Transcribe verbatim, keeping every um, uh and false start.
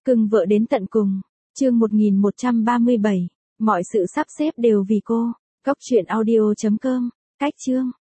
Cưng vợ đến tận cùng. Chương một nghìn một trăm ba mươi bảy. Mọi sự sắp xếp đều vì cô. Cốc truyện audio chấm com. Cách chương.